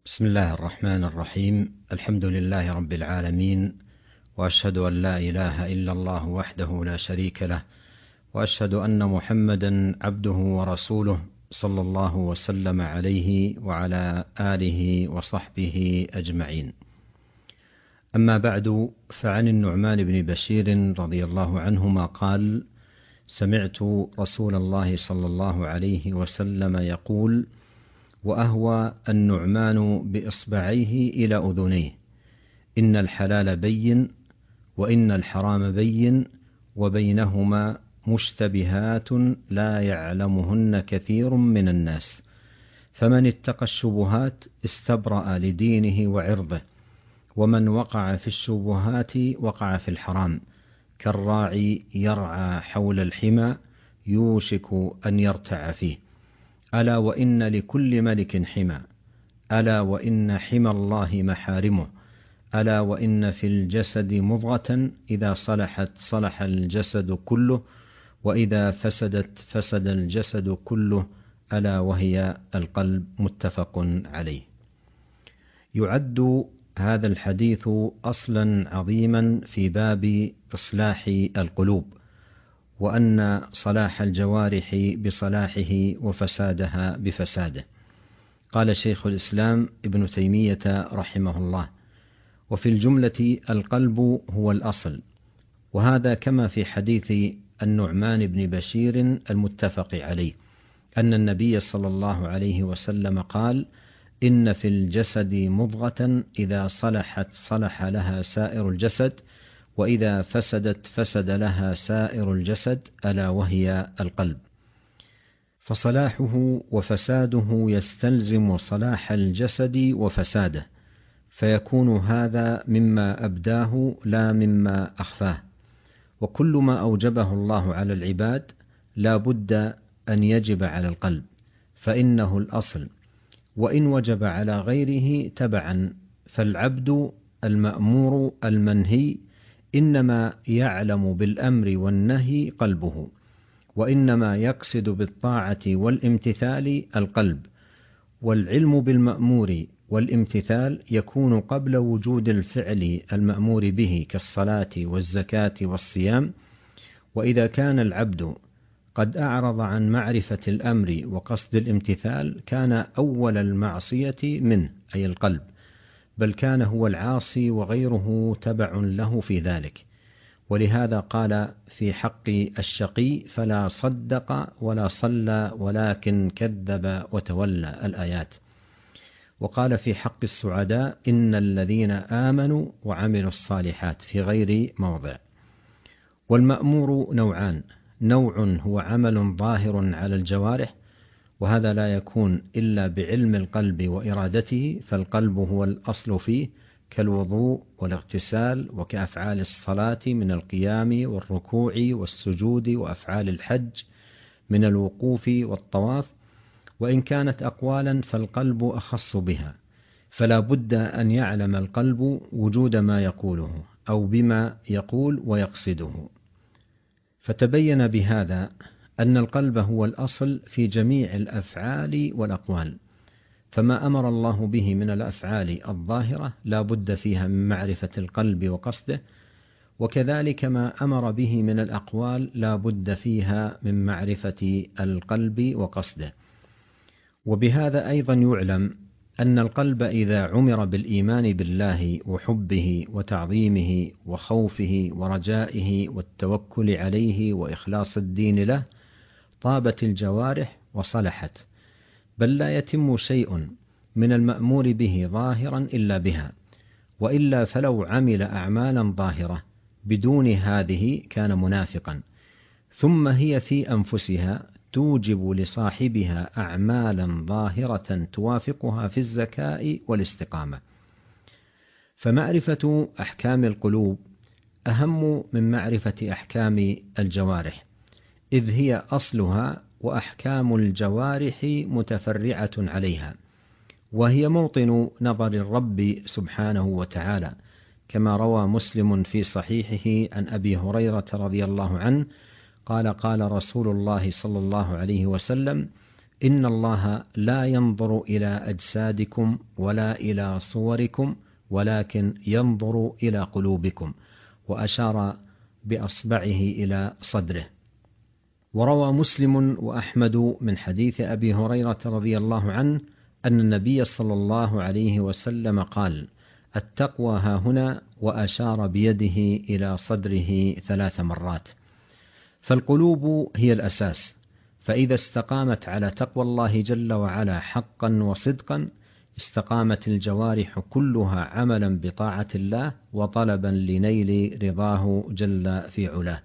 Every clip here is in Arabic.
بسم الله الرحمن الرحيم. الحمد لله رب العالمين، وأشهد أن لا إله إلا الله وحده لا شريك له، وأشهد أن محمدا عبده ورسوله صلى الله وسلم عليه وعلى آله وصحبه أجمعين. أما بعد، فعن النعمان بن بشير رضي الله عنهما قال: سمعت رسول الله صلى الله عليه وسلم يقول: وأهوى النعمان بإصبعيه إلى أذنيه، إن الحلال بين وإن الحرام بين وبينهما مشتبهات لا يعلمهن كثير من الناس، فمن اتقى الشبهات استبرأ لدينه وعرضه، ومن وقع في الشبهات وقع في الحرام، كالراعي يرعى حول الحمى يوشك أن يرتع فيه. ألا وإن لكل ملك حمى، ألا وإن حمى الله محارمه، ألا وإن في الجسد مضغة إذا صلحت صلح الجسد كله، وإذا فسدت فسد الجسد كله، ألا وهي القلب. متفق عليه. يعد هذا الحديث أصلا عظيما في باب إصلاح القلوب، وأن صلاح الجوارح بصلاحه وفسادها بفساده. قال شيخ الإسلام ابن تيمية رحمه الله: وفي الجملة القلب هو الأصل، وهذا كما في حديث النعمان بن بشير المتفق عليه أن النبي صلى الله عليه وسلم قال: إن في الجسد مضغة إذا صلحت صلح لها سائر الجسد، وإذا فسدت فسد لها سائر الجسد، ألا وهي القلب. فصلاحه وفساده يستلزم صلاح الجسد وفساده، فيكون هذا مما أبداه لا مما أخفاه. وكل ما أوجبه الله على العباد لا بد أن يجب على القلب، فإنه الأصل، وإن وجب على غيره تبعا. فالعبد المأمور المنهي إنما يعلم بالأمر والنهي قلبه، وإنما يقصد بالطاعة والامتثال القلب. والعلم بالمأمور والامتثال يكون قبل وجود الفعل المأمور به كالصلاة والزكاة والصيام. وإذا كان العبد قد أعرض عن معرفة الأمر وقصد الامتثال، كان أول المعصية منه أي القلب، بل كان هو العاصي وغيره تبع له في ذلك. ولهذا قال في حق الشقي: فلا صدق ولا صلى ولكن كذب وتولى، الآيات. وقال في حق السعداء: إن الذين آمنوا وعملوا الصالحات، في غير موضع. والمأمور نوعان: نوع هو عمل ظاهر على الجوارح، وهذا لا يكون إلا بعلم القلب وإرادته، فالقلب هو الأصل فيه، كالوضوء والاغتسال، وكأفعال الصلاة من القيام والركوع والسجود، وأفعال الحج من الوقوف والطواف. وإن كانت أقوالا فالقلب أخص بها، فلا بد أن يعلم القلب وجود ما يقوله أو بما يقول ويقصده. فتبين بهذا أن القلب هو الأصل في جميع الأفعال والأقوال، فما أمر الله به من الأفعال الظاهرة لا بد فيها من معرفة القلب وقصده، وكذلك ما أمر به من الأقوال لا بد فيها من معرفة القلب وقصده. وبهذا أيضا يعلم أن القلب إذا عمر بالإيمان بالله وحبه وتعظيمه وخوفه ورجائه والتوكل عليه وإخلاص الدين له، طابت الجوارح وصلحت، بل لا يتم شيء من المأمور به ظاهرا إلا بها، وإلا فلو عمل أعمالا ظاهرة بدون هذه كان منافقا. ثم هي في أنفسها توجب لصاحبها أعمالا ظاهرة توافقها في الزكاء والاستقامة. فمعرفة أحكام القلوب أهم من معرفة أحكام الجوارح، إذ هي أصلها، وأحكام الجوارح متفرعة عليها، وهي موطن نظر الرب سبحانه وتعالى، كما روى مسلم في صحيحه عن أبي هريرة رضي الله عنه قال: قال رسول الله صلى الله عليه وسلم: إن الله لا ينظر إلى أجسادكم ولا إلى صوركم ولكن ينظر إلى قلوبكم، وأشار بأصبعه إلى صدره. وروى مسلم وأحمد من حديث أبي هريرة رضي الله عنه أن النبي صلى الله عليه وسلم قال: التقوى هاهنا، وأشار بيده إلى صدره 3 مرات. فالقلوب هي الأساس، فإذا استقامت على تقوى الله جل وعلا حقا وصدقا استقامت الجوارح كلها عملا بطاعة الله وطلبا لنيل رضاه جل في علاه.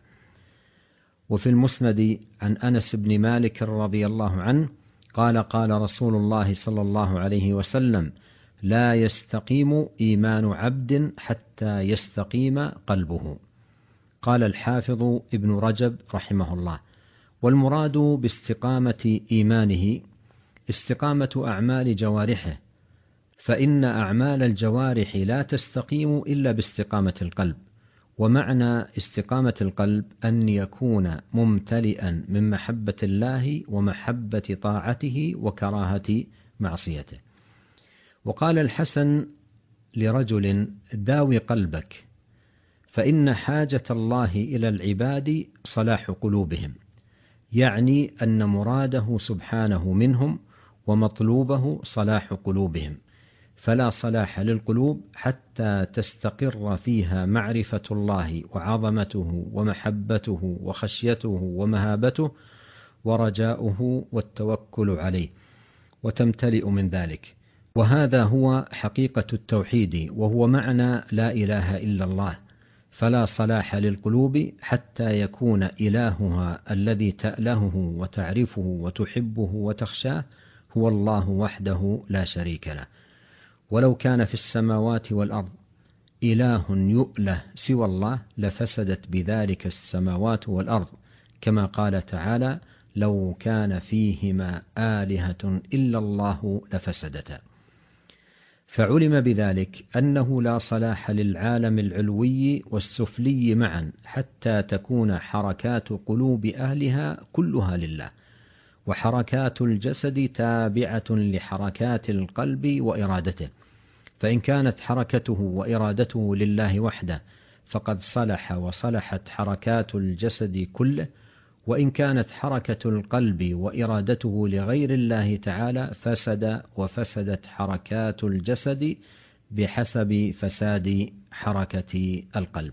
وفي المسند عن أنس بن مالك رضي الله عنه قال: قال رسول الله صلى الله عليه وسلم: لا يستقيم إيمان عبد حتى يستقيم قلبه. قال الحافظ ابن رجب رحمه الله: والمراد باستقامة إيمانه استقامة أعمال جوارحه، فإن أعمال الجوارح لا تستقيم إلا باستقامة القلب. ومعنى استقامة القلب أن يكون ممتلئا من محبة الله ومحبة طاعته وكراهة معصيته. وقال الحسن لرجل: داوي قلبك، فإن حاجة الله إلى العباد صلاح قلوبهم، يعني أن مراده سبحانه منهم ومطلوبه صلاح قلوبهم، فلا صلاح للقلوب حتى تستقر فيها معرفة الله وعظمته ومحبته وخشيته ومهابته ورجاؤه والتوكل عليه، وتمتلئ من ذلك. وهذا هو حقيقة التوحيد، وهو معنى لا إله إلا الله. فلا صلاح للقلوب حتى يكون إلهها الذي تألهه وتعرفه وتحبه وتخشاه هو الله وحده لا شريك له. ولو كان في السماوات والأرض إله يؤله سوى الله لفسدت بذلك السماوات والأرض، كما قال تعالى: لو كان فيهما آلهة إلا الله لفسدتا. فعلم بذلك أنه لا صلاح للعالم العلوي والسفلي معا حتى تكون حركات قلوب أهلها كلها لله، وحركات الجسد تابعة لحركات القلب وإرادته. فإن كانت حركته وإرادته لله وحده فقد صلح وصلحت حركات الجسد كله، وإن كانت حركة القلب وإرادته لغير الله تعالى فسد وفسدت حركات الجسد بحسب فساد حركة القلب.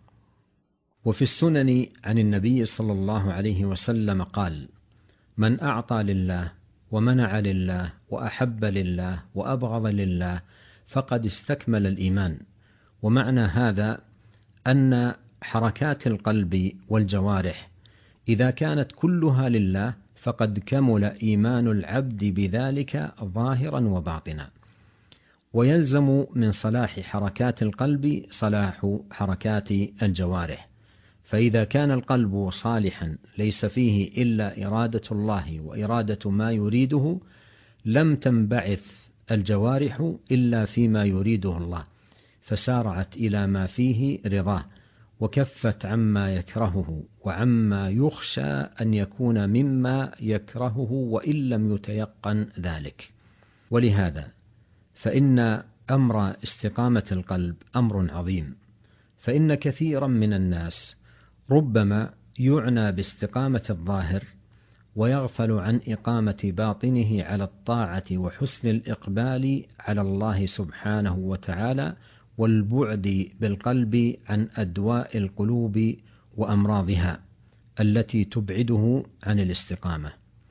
وفي السنن عن النبي صلى الله عليه وسلم قال: من أعطى لله ومنع لله وأحب لله وأبغض لله فقد استكمل الإيمان. ومعنى هذا أن حركات القلب والجوارح إذا كانت كلها لله فقد كمل إيمان العبد بذلك ظاهرا وباطنا. ويلزم من صلاح حركات القلب صلاح حركات الجوارح، فإذا كان القلب صالحا ليس فيه إلا إرادة الله وإرادة ما يريده لم تنبعث الجوارح إلا فيما يريده الله، فسارعت إلى ما فيه رضاه، وكفت عما يكرهه وعما يخشى أن يكون مما يكرهه وإن لم يتيقن ذلك. ولهذا فإن أمر استقامة القلب أمر عظيم، فإن كثيرا من الناس ربما يعنى باستقامة الظاهر ويغفل عن إقامة باطنه على الطاعة وحسن الإقبال على الله سبحانه وتعالى، والبعد بالقلب عن أدواء القلوب وأمراضها التي تبعده عن الاستقامة.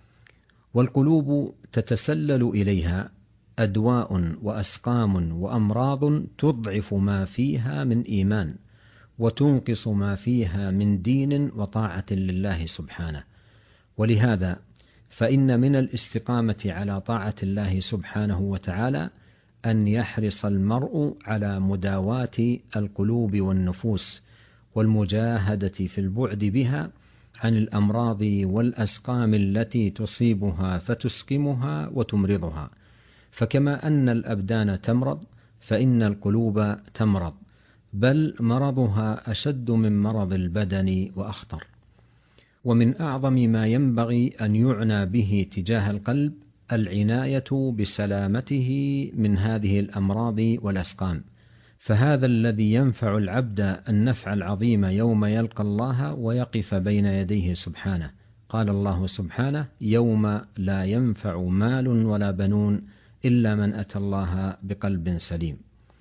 والقلوب تتسلل إليها أدواء وأسقام وأمراض تضعف ما فيها من إيمان وتنقص ما فيها من دين وطاعة لله سبحانه. ولهذا فإن من الاستقامة على طاعة الله سبحانه وتعالى أن يحرص المرء على مداواة القلوب والنفوس والمجاهدة في البعد بها عن الأمراض والأسقام التي تصيبها فتسقمها وتمرضها. فكما أن الأبدان تمرض فإن القلوب تمرض، بل مرضها أشد من مرض البدن وأخطر. ومن أعظم ما ينبغي أن يعنى به تجاه القلب العناية بسلامته من هذه الأمراض والأسقام، فهذا الذي ينفع العبد النفع العظيم يوم يلقى الله ويقف بين يديه سبحانه. قال الله سبحانه: يوم لا ينفع مال ولا بنون إلا من أتى الله بقلب سليم.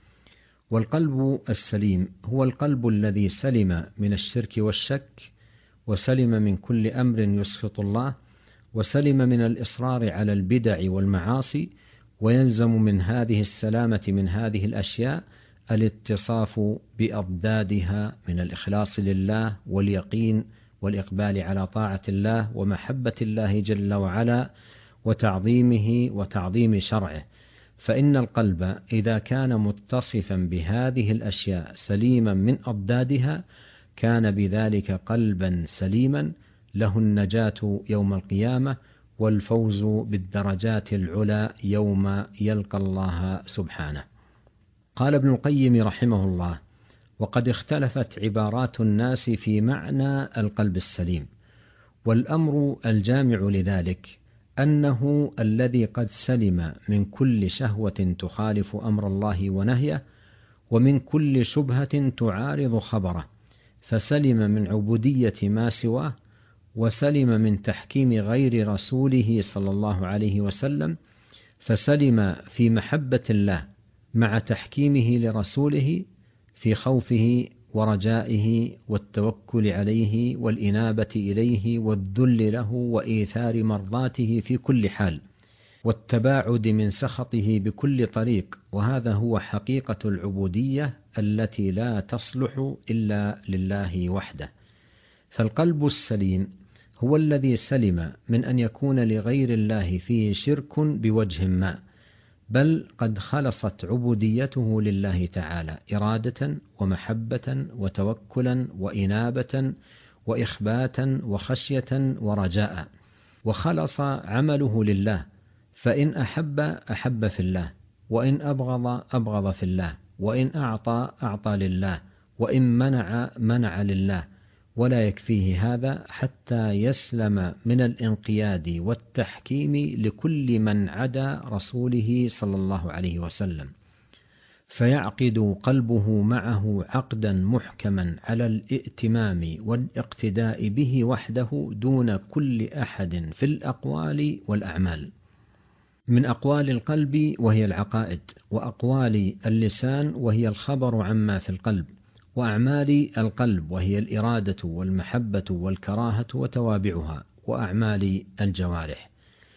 والقلب السليم هو القلب الذي سلم من الشرك والشك، وسلم من كل أمر يسخط الله، وسلم من الإصرار على البدع والمعاصي. ويلزم من هذه السلامة من هذه الأشياء الاتصاف بأضدادها من الإخلاص لله واليقين والإقبال على طاعة الله ومحبة الله جل وعلا وتعظيمه وتعظيم شرعه. فإن القلب إذا كان متصفا بهذه الأشياء سليما من أضدادها كان بذلك قلبا سليما له النجاة يوم القيامة والفوز بالدرجات العلى يوم يلقى الله سبحانه. قال ابن القيم رحمه الله: وقد اختلفت عبارات الناس في معنى القلب السليم، والأمر الجامع لذلك أنه الذي قد سلم من كل شهوة تخالف أمر الله ونهيه، ومن كل شبهة تعارض خبره، فسلم من عبودية ما سواه، وسلم من تحكيم غير رسوله صلى الله عليه وسلم، فسلم في محبة الله مع تحكيمه لرسوله، في خوفه ورجائه والتوكل عليه والإنابة إليه والذل له وإيثار مرضاته في كل حال، والتباعد من سخطه بكل طريق. وهذا هو حقيقة العبودية التي لا تصلح إلا لله وحده. فالقلب السليم هو الذي سلم من أن يكون لغير الله فيه شرك بوجه ما، بل قد خلصت عبوديته لله تعالى إرادة ومحبة وتوكلا وإنابة وإخباتا وخشية ورجاء، وخلص عمله لله، فإن أحب أحب في الله، وإن أبغض أبغض في الله، وإن أعطى أعطى لله، وإن منع منع لله. ولا يكفيه هذا حتى يسلم من الانقياد والتحكيم لكل من عدا رسوله صلى الله عليه وسلم، فيعقد قلبه معه عقدا محكما على الائتمام والاقتداء به وحده دون كل أحد في الأقوال والأعمال، من أقوال القلب وهي العقائد، وأقوال اللسان وهي الخبر عما في القلب، وأعمال القلب وهي الإرادة والمحبة والكراهة وتوابعها، وأعمال الجوارح.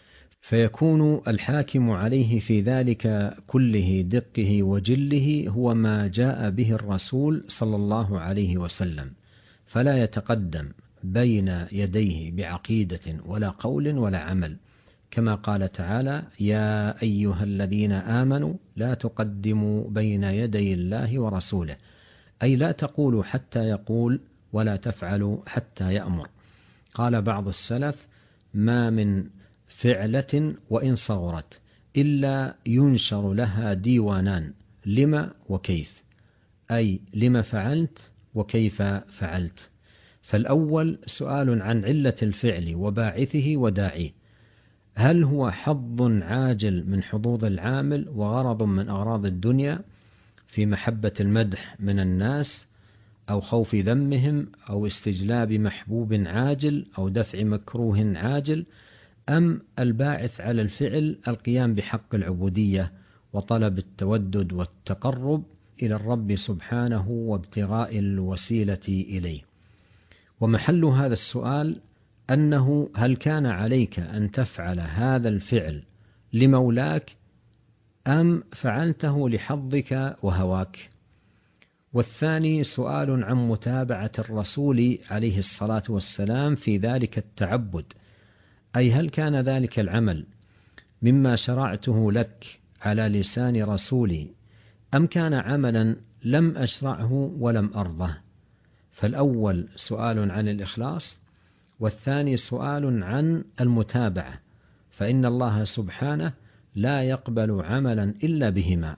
فيكون الحاكم عليه في ذلك كله دقه وجله هو ما جاء به الرسول صلى الله عليه وسلم، فلا يتقدم بين يديه بعقيدة ولا قول ولا عمل، كما قال تعالى: يا أيها الذين آمنوا لا تقدموا بين يدي الله ورسوله، أي لا تقولوا حتى يقول، ولا تفعلوا حتى يأمر. قال بعض السلف: ما من فعلة وإن صغرت إلا ينشر لها ديوانان، لما وكيف، أي لما فعلت وكيف فعلت. فالأول سؤال عن علة الفعل وباعثه وداعيه، هل هو حظ عاجل من حظوظ العامل وغرض من أغراض الدنيا في محبة المدح من الناس أو خوف ذمهم أو استجلاب محبوب عاجل أو دفع مكروه عاجل، أم الباعث على الفعل القيام بحق العبودية وطلب التودد والتقرب إلى الرب سبحانه وابتغاء الوسيلة إليه؟ ومحل هذا السؤال أنه هل كان عليك أن تفعل هذا الفعل لمولاك أم فعلته لحظك وهواك؟ والثاني سؤال عن متابعة الرسول عليه الصلاة والسلام في ذلك التعبد، أي هل كان ذلك العمل مما شرعته لك على لسان رسولي أم كان عملا لم أشرعه ولم أرضه؟ فالأول سؤال عن الإخلاص، والثاني سؤال عن المتابعة، فإن الله سبحانه لا يقبل عملا إلا بهما.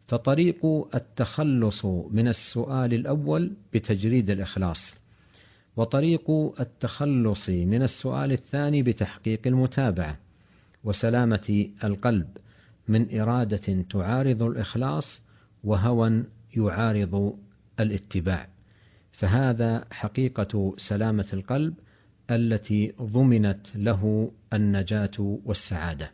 فطريق التخلص من السؤال الأول بتجريد الإخلاص، وطريق التخلص من السؤال الثاني بتحقيق المتابعة وسلامة القلب من إرادة تعارض الإخلاص وهوى يعارض الاتباع، فهذا حقيقة سلامة القلب التي ضمنت له النجاة والسعادة.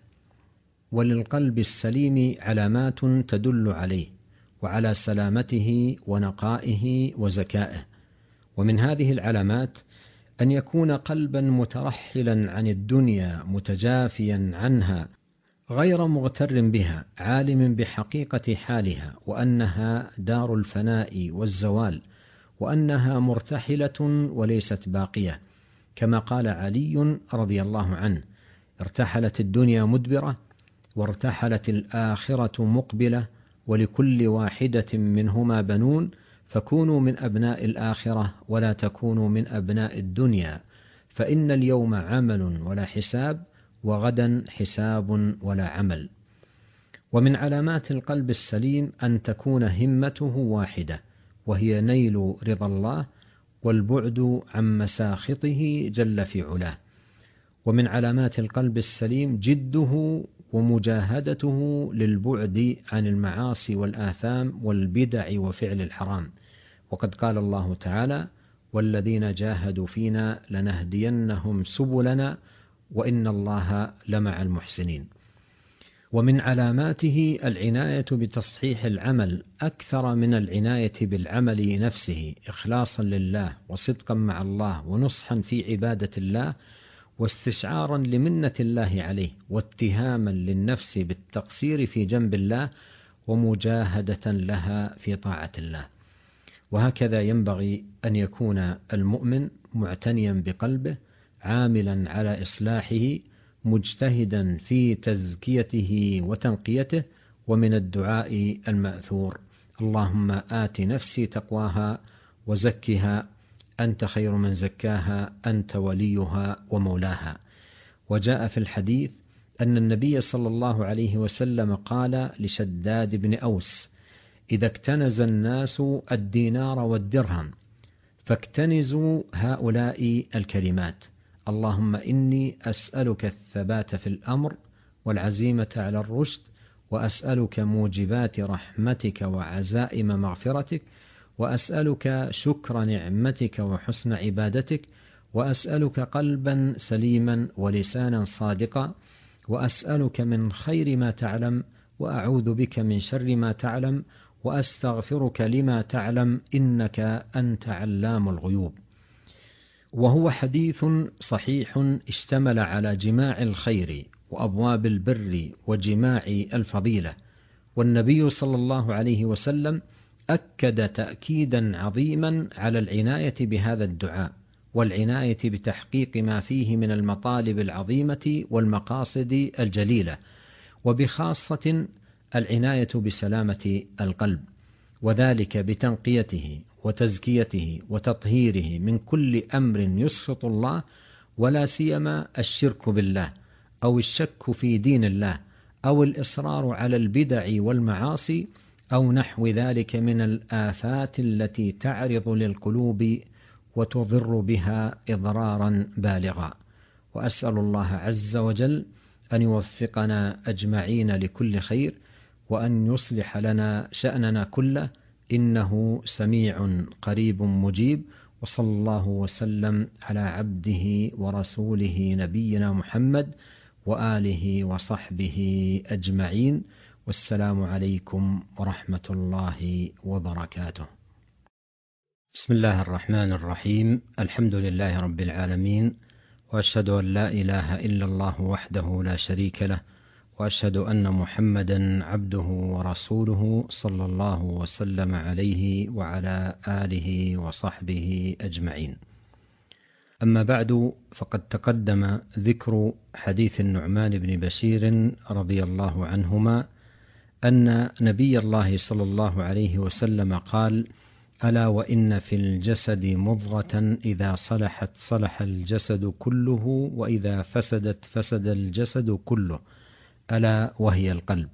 وللقلب السليم علامات تدل عليه وعلى سلامته ونقائه وزكائه، ومن هذه العلامات أن يكون قلبا مترحلا عن الدنيا متجافيا عنها غير مغتر بها، عالم بحقيقة حالها وأنها دار الفناء والزوال، وأنها مرتحلة وليست باقية، كما قال علي رضي الله عنه: ارتحلت الدنيا مدبرة وارتحلت الآخرة مقبلة، ولكل واحدة منهما بنون، فكونوا من أبناء الآخرة ولا تكونوا من أبناء الدنيا، فإن اليوم عمل ولا حساب، وغدا حساب ولا عمل. ومن علامات القلب السليم أن تكون همته واحدة، وهي نيل رضا الله والبعد عن مساخطه جل في علاه. ومن علامات القلب السليم جده ومجاهدته للبعد عن المعاصي والآثام والبدع وفعل الحرام، وقد قال الله تعالى: والذين جاهدوا فينا لنهدينهم سبلنا وإن الله لمع المحسنين. ومن علاماته العناية بتصحيح العمل أكثر من العناية بالعمل نفسه، إخلاصا لله وصدقا مع الله ونصحا في عبادة الله واستشعارا لمنة الله عليه واتهاما للنفس بالتقصير في جنب الله ومجاهدة لها في طاعة الله. وهكذا ينبغي أن يكون المؤمن معتنيا بقلبه، عاملا على إصلاحه، مجتهدا في تزكيته وتنقيته. ومن الدعاء المأثور: اللهم آت نفسي تقواها وزكها أنت خير من زكاها أنت وليها ومولاها. وجاء في الحديث أن النبي صلى الله عليه وسلم قال لشداد بن أوس: إذا اكتنز الناس الدينار والدرهم فاكتنزوا هؤلاء الكلمات: اللهم إني أسألك الثبات في الأمر والعزيمة على الرشد، وأسألك موجبات رحمتك وعزائم مغفرتك، وأسألك شكر نعمتك وحسن عبادتك، وأسألك قلبا سليما ولسانا صادقا، وأسألك من خير ما تعلم، وأعوذ بك من شر ما تعلم، وأستغفرك لما تعلم إنك أنت علام الغيوب. وهو حديث صحيح اشتمل على جماع الخير وأبواب البر وجماع الفضيلة، والنبي صلى الله عليه وسلم أكد تأكيدا عظيما على العناية بهذا الدعاء والعناية بتحقيق ما فيه من المطالب العظيمة والمقاصد الجليلة، وبخاصة العناية بسلامة القلب، وذلك بتنقيته وتزكيته وتطهيره من كل أمر يسخط الله، ولا سيما الشرك بالله أو الشك في دين الله أو الإصرار على البدع والمعاصي أو نحو ذلك من الآفات التي تعرض للقلوب وتضر بها إضرارا بالغا. وأسأل الله عز وجل أن يوفقنا أجمعين لكل خير، وأن يصلح لنا شأننا كله، إنه سميع قريب مجيب. وصلى الله وسلم على عبده ورسوله نبينا محمد وآله وصحبه أجمعين، والسلام عليكم ورحمة الله وبركاته. بسم الله الرحمن الرحيم. الحمد لله رب العالمين، وأشهد أن لا إله إلا الله وحده لا شريك له، وأشهد أن محمدا عبده ورسوله صلى الله وسلم عليه وعلى آله وصحبه أجمعين. أما بعد، فقد تقدم ذكر حديث النعمان بن بشير رضي الله عنهما أن نبي الله صلى الله عليه وسلم قال: ألا وإن في الجسد مضغة إذا صلحت صلح الجسد كله، وإذا فسدت فسد الجسد كله، ألا وهي القلب.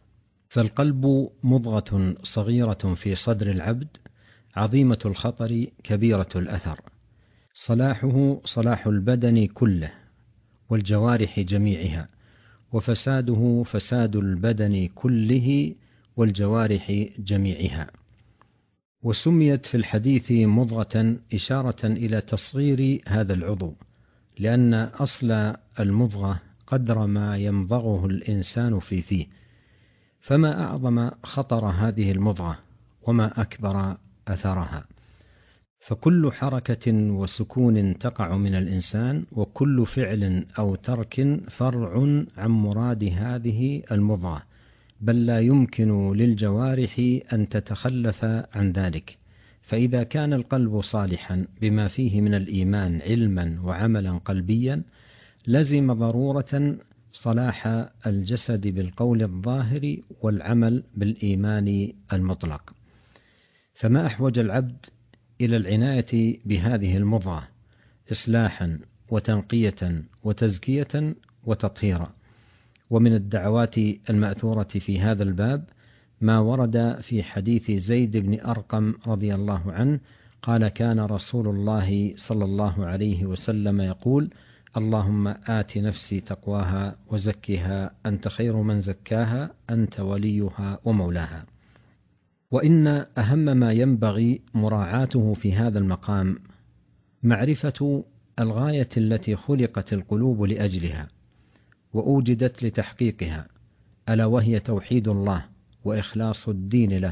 فالقلب مضغة صغيرة في صدر العبد، عظيمة الخطر كبيرة الأثر، صلاحه صلاح البدن كله والجوارح جميعها، وفساده فساد البدن كله والجوارح جميعها. وسميت في الحديث مضغة إشارة إلى تصغير هذا العضو، لأن أصل المضغة قدر ما يمضغه الإنسان في فيه، فما أعظم خطر هذه المضغة وما أكبر أثرها. فكل حركة وسكون تقع من الإنسان وكل فعل أو ترك فرع عن مراد هذه المضغة، بل لا يمكن للجوارح أن تتخلف عن ذلك. فإذا كان القلب صالحا بما فيه من الإيمان علما وعملا قلبيا، لزم ضرورة صلاح الجسد بالقول الظاهر والعمل بالإيمان المطلق. فما أحوج العبد إلى العناية بهذه المضغة إصلاحا وتنقية وتزكية وتطهيرا. ومن الدعوات المأثورة في هذا الباب ما ورد في حديث زيد بن أرقم رضي الله عنه قال: كان رسول الله صلى الله عليه وسلم يقول: اللهم آت نفسي تقواها وزكها أنت خير من زكاها أنت وليها ومولاها. وإن أهم ما ينبغي مراعاته في هذا المقام معرفة الغاية التي خلقت القلوب لأجلها وأوجدت لتحقيقها، ألا وهي توحيد الله وإخلاص الدين له،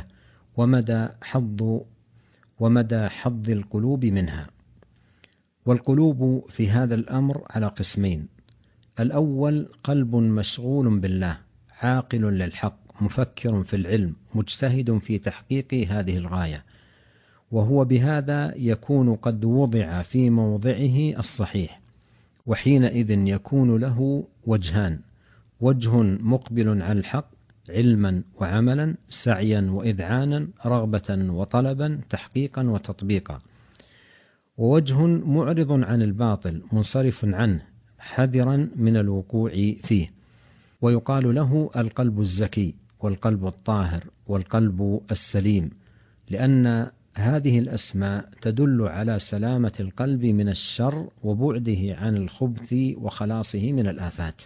ومدى حظ القلوب منها. والقلوب في هذا الأمر على قسمين: الأول قلب مشغول بالله عاقل للحق مفكر في العلم مجتهد في تحقيق هذه الغاية، وهو بهذا يكون قد وضع في موضعه الصحيح، وحينئذ يكون له وجهان: وجه مقبل على الحق علما وعملا سعيا وإذعانا رغبة وطلبا تحقيقا وتطبيقا، ووجه معرض عن الباطل منصرف عنه حذرا من الوقوع فيه. ويقال له القلب الزكي والقلب الطاهر والقلب السليم، لأن هذه الأسماء تدل على سلامة القلب من الشر وبعده عن الخبث وخلاصه من الآفات.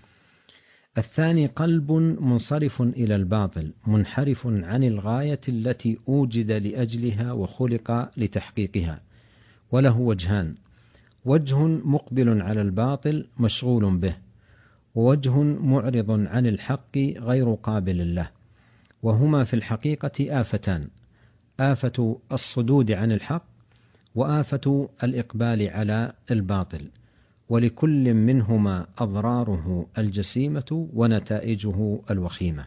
الثاني قلب منصرف إلى الباطل منحرف عن الغاية التي أوجد لأجلها وخلق لتحقيقها، وله وجهان: وجه مقبل على الباطل مشغول به، ووجه معرض عن الحق غير قابل له، وهما في الحقيقة آفتان: آفة الصدود عن الحق وآفة الإقبال على الباطل، ولكل منهما أضراره الجسيمة ونتائجه الوخيمة.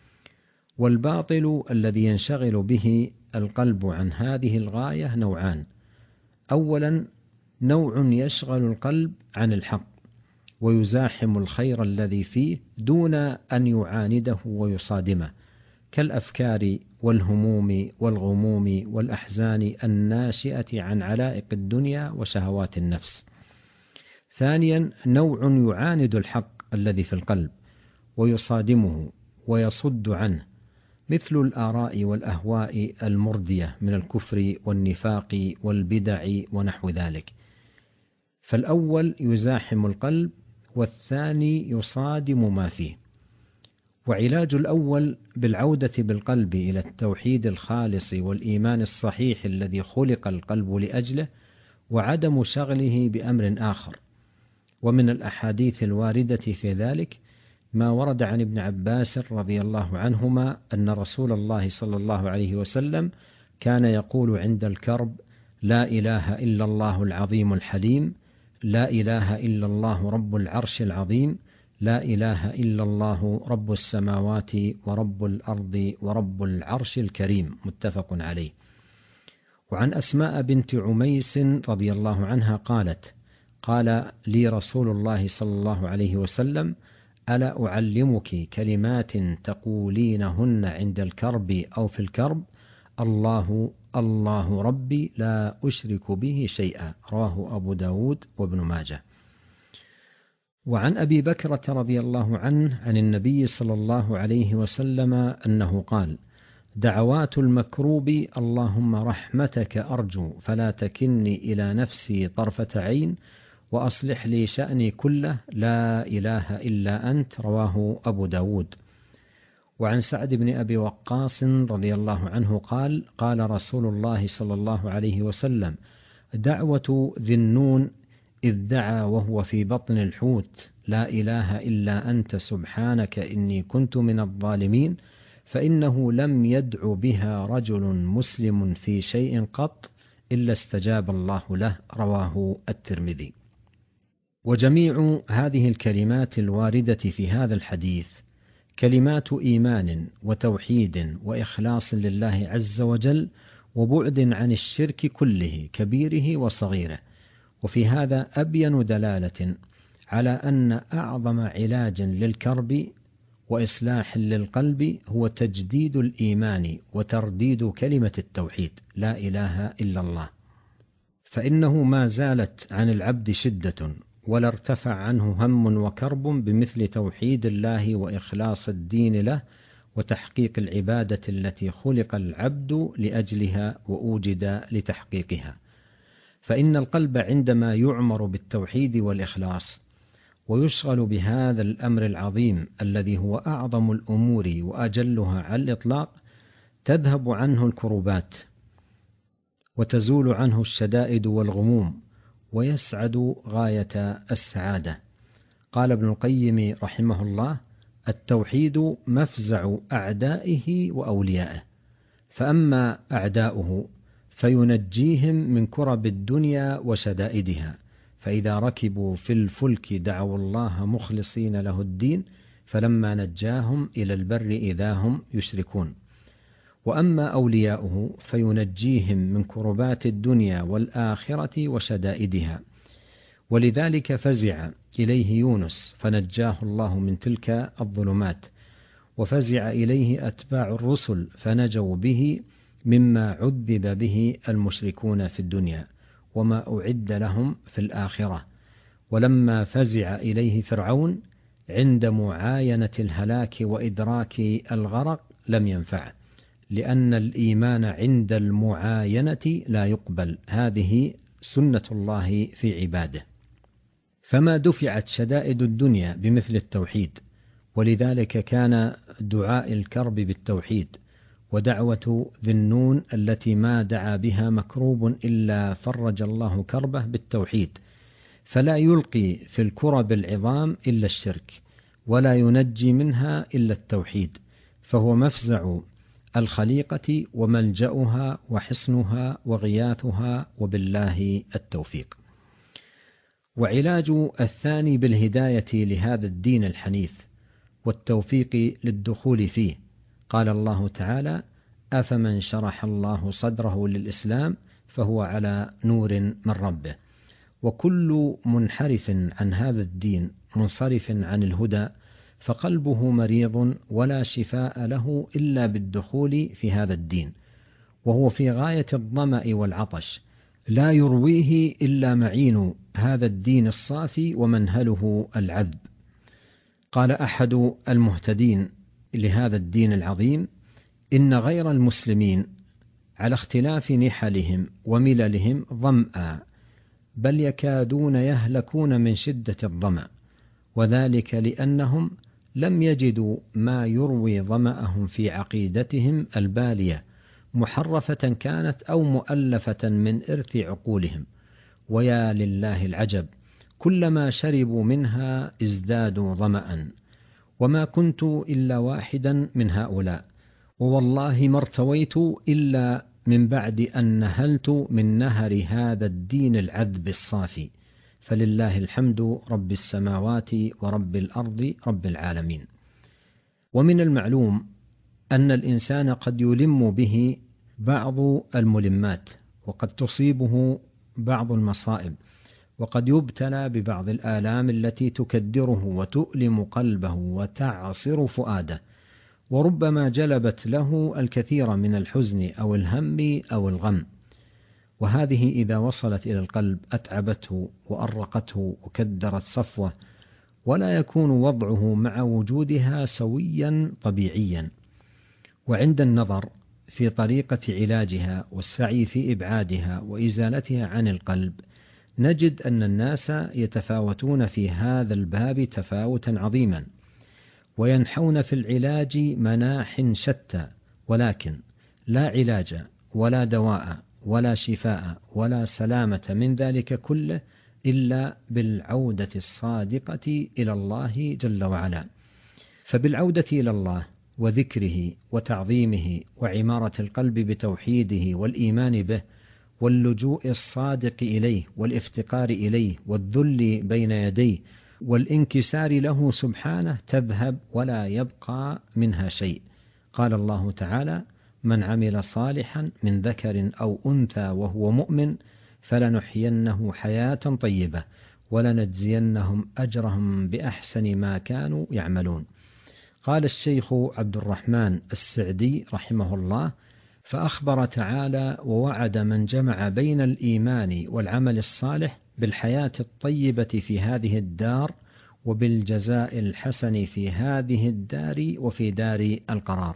والباطل الذي ينشغل به القلب عن هذه الغاية نوعان: أولا نوع يشغل القلب عن الحق ويزاحم الخير الذي فيه دون أن يعانده ويصادمه، كالأفكار والهموم والغموم والأحزان الناشئة عن علائق الدنيا وشهوات النفس. ثانيا نوع يعاند الحق الذي في القلب ويصادمه ويصد عنه، مثل الآراء والأهواء المردية من الكفر والنفاق والبدع ونحو ذلك. فالأول يزاحم القلب والثاني يصادم ما فيه. وعلاج الأول بالعودة بالقلب إلى التوحيد الخالص والإيمان الصحيح الذي خلق القلب لأجله، وعدم شغله بأمر آخر. ومن الأحاديث الواردة في ذلك ما ورد عن ابن عباس رضي الله عنهما أن رسول الله صلى الله عليه وسلم كان يقول عند الكرب: لا إله إلا الله العظيم الحليم، لا إله إلا الله رب العرش العظيم، لا إله إلا الله رب السماوات ورب الأرض ورب العرش الكريم، متفق عليه. وعن أسماء بنت عميس رضي الله عنها قالت: قال لي رسول الله صلى الله عليه وسلم: ألا أعلمك كلمات تقولينهن عند الكرب أو في الكرب؟ الله الله ربي لا أشرك به شيئا، رواه أبو داود وابن ماجه. وعن أبي بكرة رضي الله عنه عن النبي صلى الله عليه وسلم أنه قال: دعوات المكروب: اللهم رحمتك أرجو فلا تكلني إلى نفسي طرفة عين وأصلح لي شأني كله لا إله إلا أنت. رواه أبو داود. وعن سعد بن أبي وقاص رضي الله عنه قال: قال رسول الله صلى الله عليه وسلم: دعوة ذي النون إذ دعا وهو في بطن الحوت: لا إله إلا أنت سبحانك إني كنت من الظالمين، فإنه لم يدع بها رجل مسلم في شيء قط إلا استجاب الله له. رواه الترمذي. وجميع هذه الكلمات الواردة في هذا الحديث كلمات إيمان وتوحيد وإخلاص لله عز وجل، وبعد عن الشرك كله كبيره وصغيره. وفي هذا أبين دلالة على أن أعظم علاج للكرب وإصلاح للقلب هو تجديد الإيمان وترديد كلمة التوحيد لا إله إلا الله، فإنه ما زالت عن العبد شدة ولا ارتفع عنه هم وكرب بمثل توحيد الله وإخلاص الدين له وتحقيق العبادة التي خلق العبد لأجلها وأوجد لتحقيقها. فإن القلب عندما يعمر بالتوحيد والإخلاص ويشغل بهذا الأمر العظيم الذي هو أعظم الأمور وأجلها على الإطلاق، تذهب عنه الكروبات وتزول عنه الشدائد والغموم ويسعد غاية السعادة. قال ابن القيم رحمه الله: التوحيد مفزع أعدائه وأوليائه، فأما أعداؤه فينجيهم من كرب الدنيا وشدائدها، فإذا ركبوا في الفلك دعوا الله مخلصين له الدين فلما نجاهم إلى البر إذا هم يشركون. وأما أولياؤه فينجيهم من كربات الدنيا والآخرة وشدائدها، ولذلك فزع إليه يونس فنجاه الله من تلك الظلمات، وفزع إليه أتباع الرسل فنجوا به مما عذب به المشركون في الدنيا وما أعد لهم في الآخرة. ولما فزع إليه فرعون عند معاينة الهلاك وإدراك الغرق لم ينفعه، لأن الإيمان عند المعاينة لا يقبل، هذه سنة الله في عباده. فما دفعت شدائد الدنيا بمثل التوحيد، ولذلك كان دعاء الكرب بالتوحيد، ودعوة ذي النون التي ما دعا بها مكروب إلا فرج الله كربه بالتوحيد، فلا يلقي في الكرب العظام إلا الشرك، ولا ينجي منها إلا التوحيد، فهو مفزع الخليقة وملجأها وحصنها وغياثها، وبالله التوفيق. وعلاج الثاني بالهداية لهذا الدين الحنيف والتوفيق للدخول فيه. قال الله تعالى: أفمن شرح الله صدره للإسلام فهو على نور من ربه. وكل منحرف عن هذا الدين منصرف عن الهدى فقلبه مريض ولا شفاء له إلا بالدخول في هذا الدين، وهو في غاية الظمأ والعطش، لا يرويه إلا معين هذا الدين الصافي ومنهله العذب. قال أحد المهتدين لهذا الدين العظيم: إن غير المسلمين على اختلاف نحلهم ومللهم ظمأ، بل يكادون يهلكون من شدة الظمأ، وذلك لأنهم لم يجدوا ما يروي ظمأهم في عقيدتهم البالية، محرفة كانت أو مؤلفة من إرث عقولهم. ويا لله العجب، كلما شربوا منها ازدادوا ظمأ، وما كنت إلا واحدا من هؤلاء، ووالله ما ارتويت إلا من بعد أن نهلت من نهر هذا الدين العذب الصافي، فلله الحمد رب السماوات ورب الأرض رب العالمين. ومن المعلوم أن الإنسان قد يلم به بعض الملمات، وقد تصيبه بعض المصائب، وقد يبتلى ببعض الآلام التي تكدره وتؤلم قلبه وتعصر فؤاده، وربما جلبت له الكثير من الحزن أو الهم أو الغم، وهذه إذا وصلت إلى القلب أتعبته وأرقته وكدرت صفوه، ولا يكون وضعه مع وجودها سويا طبيعيا. وعند النظر في طريقة علاجها والسعي في إبعادها وإزالتها عن القلب، نجد أن الناس يتفاوتون في هذا الباب تفاوتا عظيما، وينحون في العلاج مناح شتى، ولكن لا علاج ولا دواء ولا شفاء ولا سلامة من ذلك كله إلا بالعودة الصادقة إلى الله جل وعلا. فبالعودة إلى الله وذكره وتعظيمه وعمارة القلب بتوحيده والإيمان به واللجوء الصادق إليه والافتقار إليه والذل بين يديه والانكسار له سبحانه تذهب ولا يبقى منها شيء. قال الله تعالى: من عمل صالحا من ذكر أو أنثى وهو مؤمن فلنحيينه حياة طيبة ولنجزينهم أجرهم بأحسن ما كانوا يعملون. قال الشيخ عبد الرحمن السعدي رحمه الله: فأخبر تعالى ووعد من جمع بين الإيمان والعمل الصالح بالحياة الطيبة في هذه الدار وبالجزاء الحسن في هذه الدار وفي دار القرار.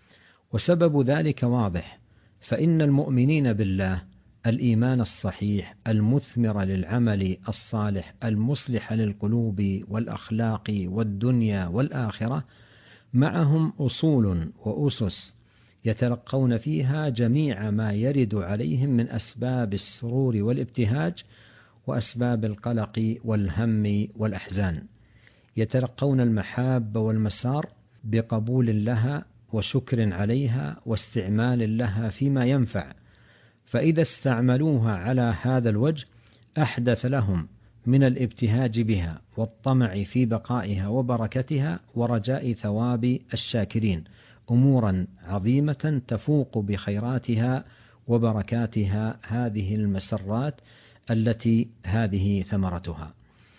وسبب ذلك واضح، فإن المؤمنين بالله الإيمان الصحيح المثمر للعمل الصالح المصلح للقلوب والأخلاق والدنيا والآخرة معهم أصول وأسس يتلقون فيها جميع ما يرد عليهم من أسباب السرور والابتهاج وأسباب القلق والهم والأحزان، يتلقون المحاب والمسار بقبول لها وشكر عليها واستعمال لها فيما ينفع، فإذا استعملوها على هذا الوجه أحدث لهم من الابتهاج بها والطمع في بقائها وبركتها ورجاء ثواب الشاكرين أمورا عظيمة تفوق بخيراتها وبركاتها هذه المسرات التي هذه ثمرتها.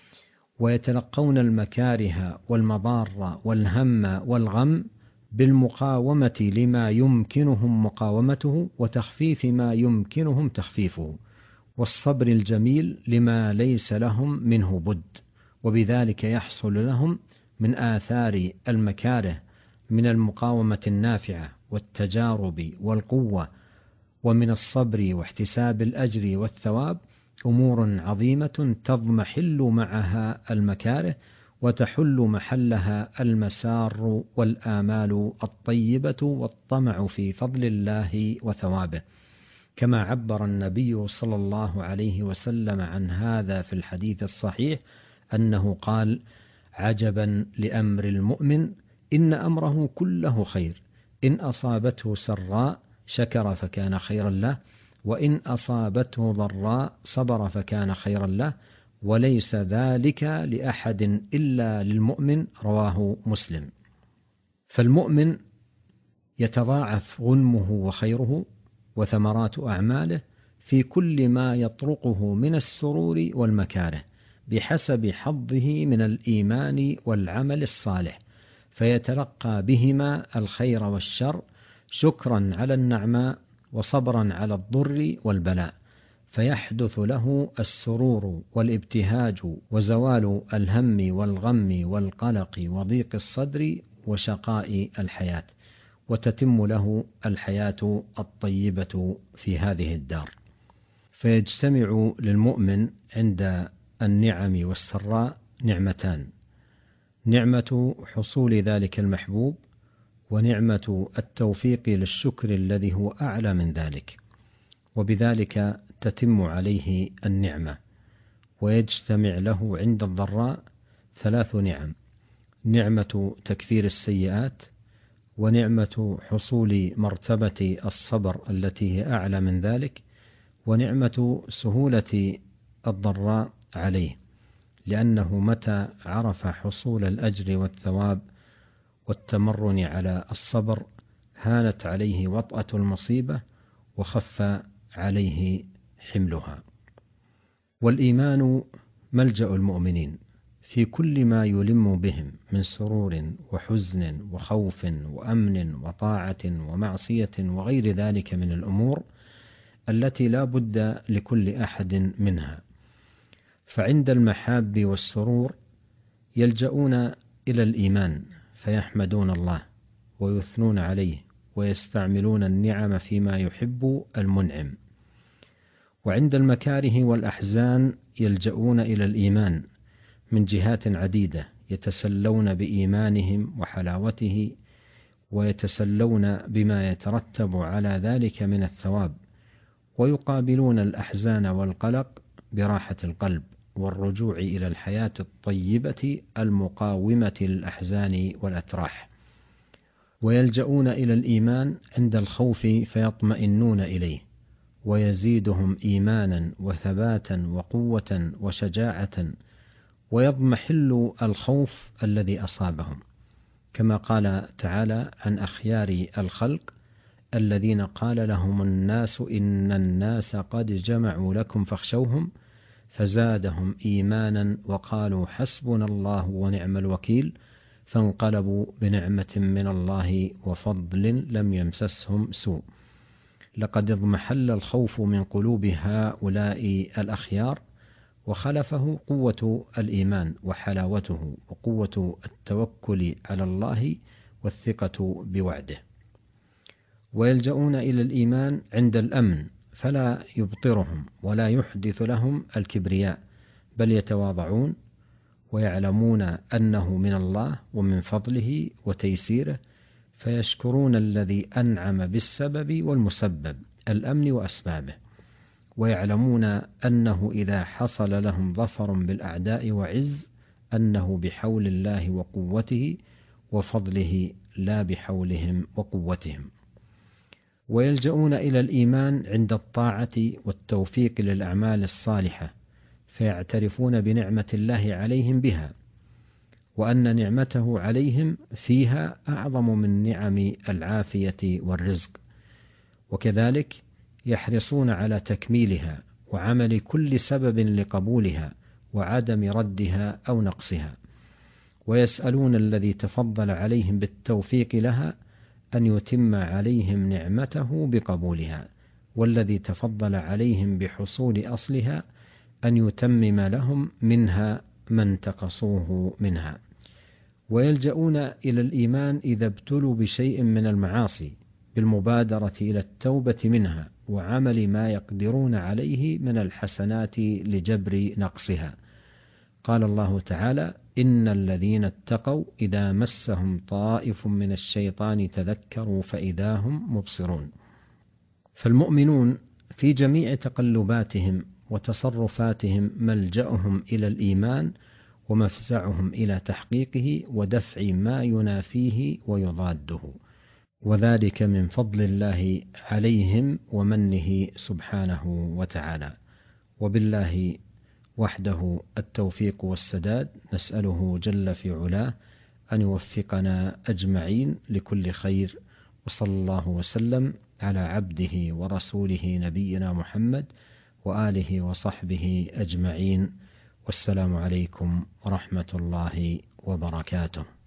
ويتلقون المكاره والمضار والهم والغم بالمقاومة لما يمكنهم مقاومته وتخفيف ما يمكنهم تخفيفه، والصبر الجميل لما ليس لهم منه بد، وبذلك يحصل لهم من آثار المكاره من المقاومة النافعة والتجارب والقوة، ومن الصبر واحتساب الأجر والثواب أمور عظيمة تضمحل معها المكاره وتحل محلها المسار والآمال الطيبة والطمع في فضل الله وثوابه، كما عبر النبي صلى الله عليه وسلم عن هذا في الحديث الصحيح أنه قال: عجبا لأمر المؤمن إن أمره كله خير، إن أصابته سراء شكر فكان خيرا له، وإن أصابته ضراء صبر فكان خيرا له، وليس ذلك لأحد إلا للمؤمن. رواه مسلم. فالمؤمن يتضاعف غنمه وخيره وثمرات أعماله في كل ما يطرقه من السرور والمكاره بحسب حظه من الإيمان والعمل الصالح، فيتلقى بهما الخير والشر شكرا على النعماء وصبرا على الضر والبلاء، فيحدث له السرور والابتهاج وزوال الهم والغم والقلق وضيق الصدر وشقاء الحياة، وتتم له الحياة الطيبة في هذه الدار. فيجتمع للمؤمن عند النعم والسراء نعمتان: نعمة حصول ذلك المحبوب، ونعمة التوفيق للشكر الذي هو أعلى من ذلك، وبذلك تتم عليه النعمة. ويجتمع له عند الضراء 3 نعم: نعمة تكفير السيئات، ونعمة حصول مرتبة الصبر التي هي أعلى من ذلك، ونعمة سهولة الضراء عليه، لأنه متى عرف حصول الأجر والثواب والتمرن على الصبر هانت عليه وطأة المصيبة وخف عليه حملها. والإيمان ملجأ المؤمنين في كل ما يلم بهم من سرور وحزن وخوف وأمن وطاعة ومعصية وغير ذلك من الأمور التي لا بد لكل أحد منها. فعند المحاب والسرور يلجؤون إلى الإيمان فيحمدون الله ويثنون عليه ويستعملون النعم فيما يحب المنعم. وعند المكاره والأحزان يلجؤون إلى الإيمان من جهات عديدة، يتسلون بإيمانهم وحلاوته، ويتسلون بما يترتب على ذلك من الثواب، ويقابلون الأحزان والقلق براحة القلب والرجوع إلى الحياة الطيبة المقاومة للأحزان والأتراح. ويلجؤون إلى الإيمان عند الخوف فيطمئنون إليه، ويزيدهم إيمانا وثباتا وقوة وشجاعة، ويضمحل الخوف الذي أصابهم، كما قال تعالى عن أخيار الخلق الذين قال لهم الناس إن الناس قد جمعوا لكم فاخشوهم فزادهم إيمانا وقالوا حسبنا الله ونعم الوكيل، فانقلبوا بنعمة من الله وفضل لم يمسسهم سوء. لقد اضمحل الخوف من قلوب هؤلاء الأخيار، وخلفه قوة الإيمان وحلاوته وقوة التوكل على الله والثقة بوعده. ويلجؤون إلى الإيمان عند الأمن فلا يبطرهم ولا يحدث لهم الكبرياء، بل يتواضعون ويعلمون أنه من الله ومن فضله وتيسيره، فيشكرون الذي أنعم بالسبب والمسبب الأمن وأسبابه، ويعلمون أنه إذا حصل لهم ظفر بالأعداء وعز أنه بحول الله وقوته وفضله لا بحولهم وقوتهم. ويلجؤون إلى الإيمان عند الطاعة والتوفيق للأعمال الصالحة، فيعترفون بنعمة الله عليهم بها، وأن نعمته عليهم فيها أعظم من نعم العافية والرزق، وكذلك يحرصون على تكميلها وعمل كل سبب لقبولها وعدم ردها أو نقصها، ويسألون الذي تفضل عليهم بالتوفيق لها أن يتم عليهم نعمته بقبولها، والذي تفضل عليهم بحصول أصلها أن يتمم لهم منها ما انتقصوه منها. ويلجؤون إلى الإيمان إذا ابتلوا بشيء من المعاصي بالمبادرة إلى التوبة منها وعمل ما يقدرون عليه من الحسنات لجبر نقصها. قال الله تعالى: إن الذين اتقوا إذا مسهم طائف من الشيطان تذكروا فإذا هم مبصرون. فالمؤمنون في جميع تقلباتهم وتصرفاتهم ملجأهم إلى الإيمان ومفزعهم إلى تحقيقه ودفع ما ينافيه ويضاده، وذلك من فضل الله عليهم ومنه سبحانه وتعالى. وبالله وحده التوفيق والسداد، نسأله جل في علاه أن يوفقنا أجمعين لكل خير، وصلى الله وسلم على عبده ورسوله نبينا محمد وآله وصحبه أجمعين، والسلام عليكم ورحمة الله وبركاته.